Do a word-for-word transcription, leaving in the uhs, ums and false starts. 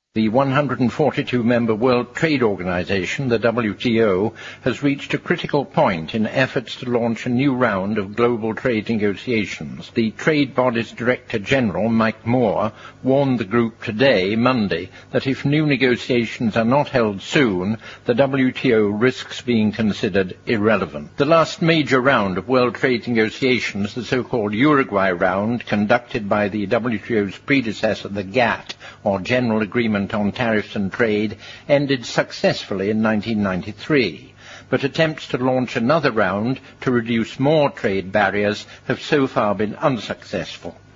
The one hundred forty-two member World Trade Organization, the W T O, has reached a critical point in efforts to launch a new round of global trade negotiations. The trade body's Director General, Mike Moore, warned the group today, Monday, that if new negotiations are not held soon, the W T O risks being considered irrelevant. The last major round of world trade negotiations, the so-called Uruguay round, conducted by the W T O's predecessor, the GATT, or General Agreement on Tariffs and Trade, ended successfully in nineteen ninety-three. But attempts to launch another round to reduce more trade barriers have so far been unsuccessful.